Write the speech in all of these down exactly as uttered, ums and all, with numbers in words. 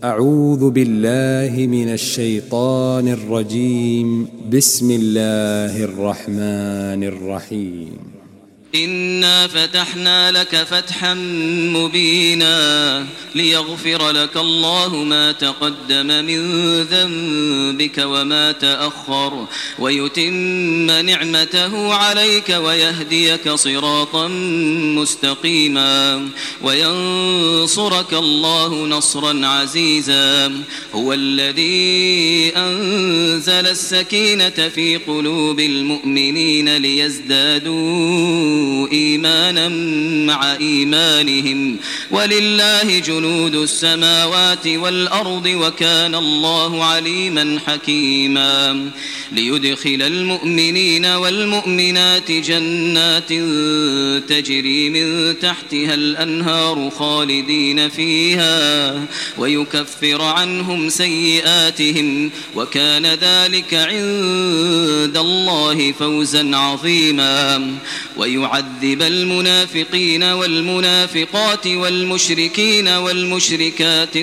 أعوذ بالله من الشيطان الرجيم. بسم الله الرحمن الرحيم. إنا فتحنا لك فتحا مبينا ليغفر لك الله ما تقدم من ذنبك وما تأخر ويتم نعمته عليك ويهديك صراطا مستقيما وينصرك الله نصرا عزيزا. هو الذي أنزل السكينة في قلوب المؤمنين ليزدادوا إيمانا مع إيمانهم ولله جنود السماوات والأرض وكان الله عليما حكيما. ليدخل المؤمنين والمؤمنات جنات تجري من تحتها الأنهار خالدين فيها ويكفر عنهم سيئاتهم وكان ذلك عند الله فوزا عظيما. ويعذب المنافقين والمنافقات والمشركين والمشركات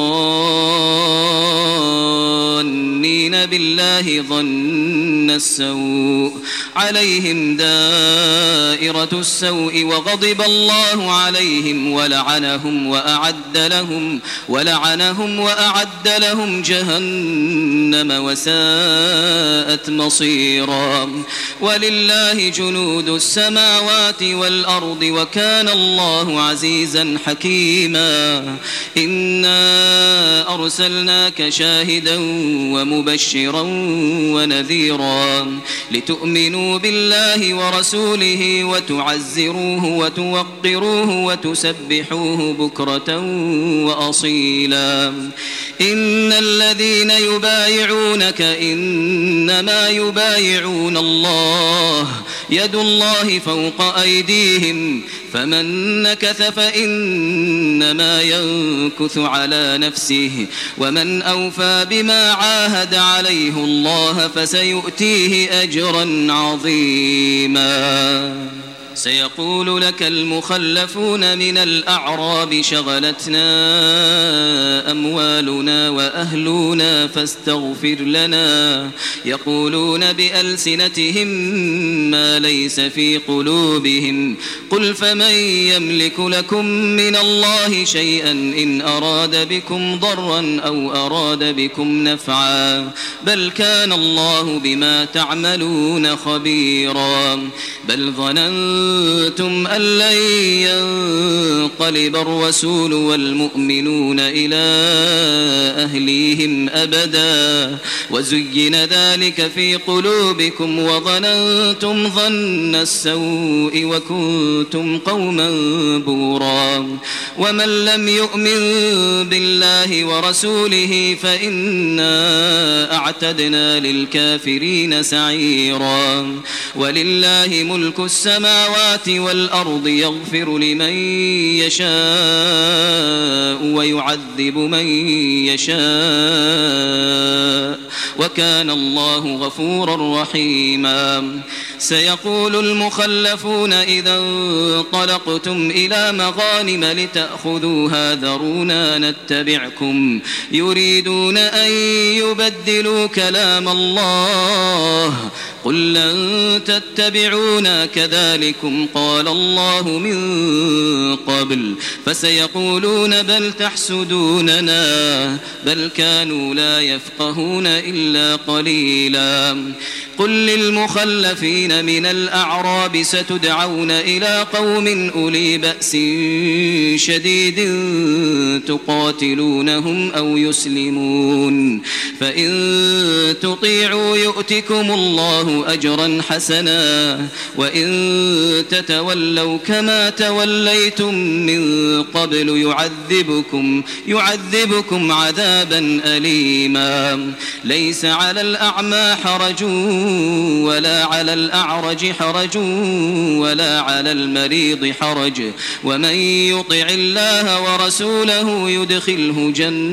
الظانين بالله ظن السوء عليهم دائرة السوء وغضب الله عليهم ولعنهم وأعد لهم ولعنهم وأعد لهم جهنم وساءت مصيرا. ولله جنود السماوات والأرض وكان الله عزيزا حكيما. إنا أرسلناك شاهدا ومبشرا ونذيرا لتؤمنوا بالله ورسوله وتعزروه وتوقروه وتسبحوه بكرة وأصيلا. إن الذين يبايعونك إنما يبايعون الله يد الله فوق أيديهم فمن نكث فإنما ينكث على نفسه ومن أوفى بما عاهد عليه الله فسيؤتيه أجرا عظيما. سيقول لك المخلفون من الأعراب شغلتنا أموالنا وأهلنا فاستغفر لنا يقولون بألسنتهم ما ليس في قلوبهم قل فمن يملك لكم من الله شيئا إن أراد بكم ضرا أو أراد بكم نفعا بل كان الله بما تعملون خبيرا. بل ظننتم أنتم أن لن ينقلب الرسول والمؤمنون إلى أهليهم أبدا وزين ذلك في قلوبكم وظننتم ظن السوء وكنتم قوما بورا. ومن لم يؤمن بالله ورسوله فإنا أعتدنا للكافرين سعيرا. ولله ملك السماوات والأرض يغفر لمن يشاء ويعذب من يشاء وكان الله غفورا رحيما. سيقول المخلفون إذا انطلقتم إلى مغانم لتأخذوها ذرونا نتبعكم يريدون أن يبدلوا كلام الله قل لن تتبعونا كذلكم قال الله من قبل فسيقولون بل تحسدوننا بل كانوا لا يفقهون إلا قليلا. قل للمخلفين من الأعراب ستدعون إلى قوم أولي بأس شديد تقاتلونهم أو يسلمون فإن تطيعوا يؤتكم الله أجرا حسنا وإن تتولوا كما توليتم من قبل يعذبكم يعذبكم عذابا أليما. ليس على الأعمى حرج ولا على الأعرج حرج ولا على المريض حرج ومن يطع الله ورسوله يدخله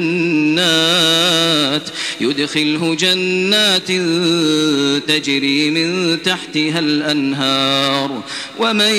جنات يدخله جنات تجري من تحتها الأنهار ومن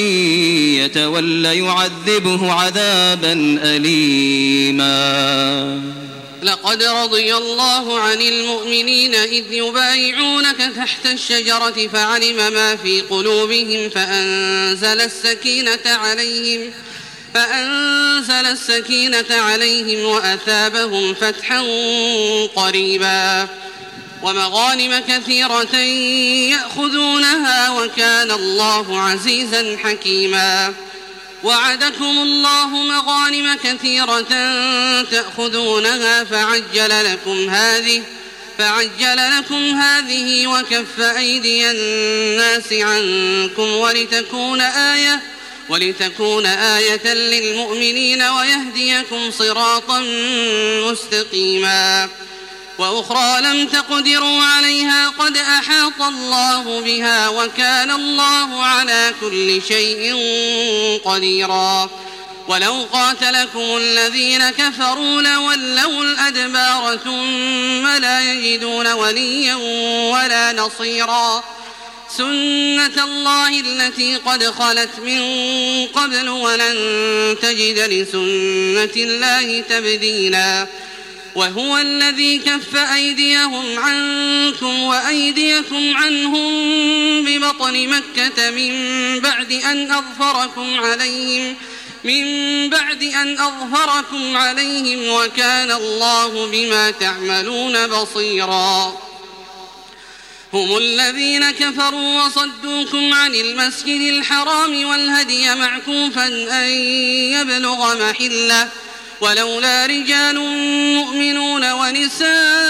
يتول يعذبه عذابا أليما. لقد رضي الله عن المؤمنين إذ يبايعونك تحت الشجرة فعلم ما في قلوبهم فأنزل السكينة عليهم فأنزل السكينة عليهم وأثابهم فتحا قريبا ومغانم كثيرة يأخذونها وكان الله عزيزا حكيما. وعدكم الله مغانم كثيرة تأخذونها فعجل لكم هذه فعجل لكم هذه وكف أيدي الناس عنكم ولتكون آية ولتكون آية للمؤمنين ويهديكم صراطا مستقيما. وأخرى لم تقدروا عليها قد أحاط الله بها وكان الله على كل شيء قديرا. ولو قاتلكم الذين كفروا لولوا الأدبار ثم لا يجدون وليا ولا نصيرا. سنة الله التي قد خلت من قبل ولن تجد لسنة الله تبديلا. وهو الذي كف أيديهم عنكم وأيديكم عنهم ببطن مكة من بعد أن أظفركم عليهم من بعد أن أظفركم عليهم وكان الله بما تعملون بصيرا. هم الذين كفروا وصدوكم عن المسجد الحرام والهدي معكوفا أن يبلغ محله ولولا رجال مؤمنون ونساء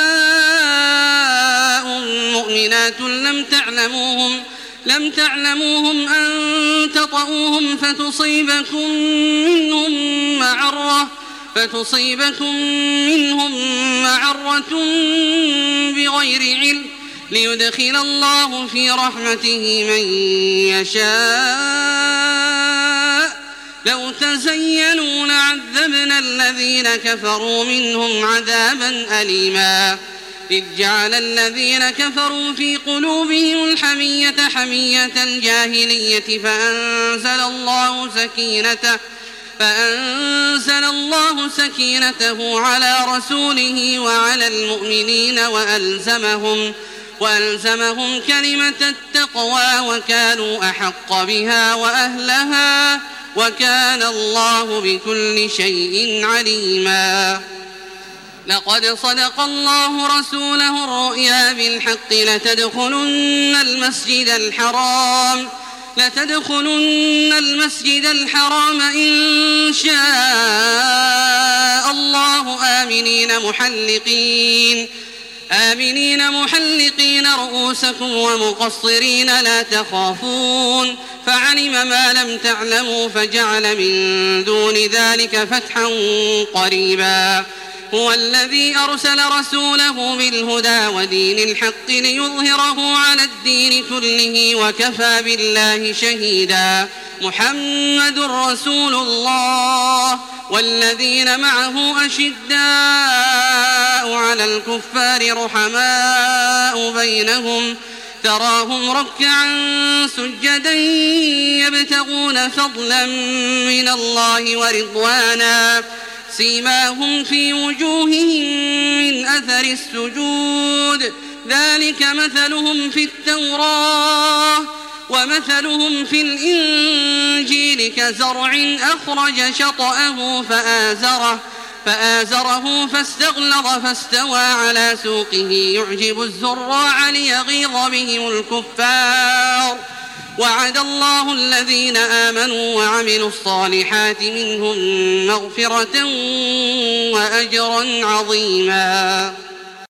مؤمنات لم تعلموهم لم تعلموهم أن تطؤوهم فتصيبكم منهم معرة فتصيبكم منهم معرة بغير علم ليدخل الله في رحمته من يشاء. لو تزينوا لعذبنا الذين كفروا منهم عذابا أليما. إذ جعل الذين كفروا في قلوبهم الحمية حمية الجاهلية فأنزل الله سكينته فأنزل الله سكينته على رسوله وعلى المؤمنين وألزمهم وألزمهم كلمة التقوى وكانوا أحق بها وأهلها وكان الله بكل شيء عليما. لقد صدق الله رسوله الرؤيا بالحق لتدخلن المسجد الحرام لتدخلن المسجد الحرام إن شاء الله آمنين محلقين آمنين محلقين رؤوسكم ومقصرين لا تخافون فعلم ما لم تعلموا فجعل من دون ذلك فتحا قريبا. هو الذي أرسل رسوله بالهدى ودين الحق ليظهره على الدين كله وكفى بالله شهيدا. محمد رسول الله والذين معه أشداء على الكفار رحماء بينهم تراهم ركعا سجدا يبتغون فضلا من الله ورضوانا سيماهم في وجوههم من أثر السجود ذلك مثلهم في التوراة ومثلهم في الإنجيل كزرع أخرج شطأه فآزره فآزره فاستغلظ فاستوى على سوقه يعجب الزراع ليغيظ بهم الكفار. وعد الله الذين آمنوا وعملوا الصالحات منهم مغفرة وأجرا عظيما.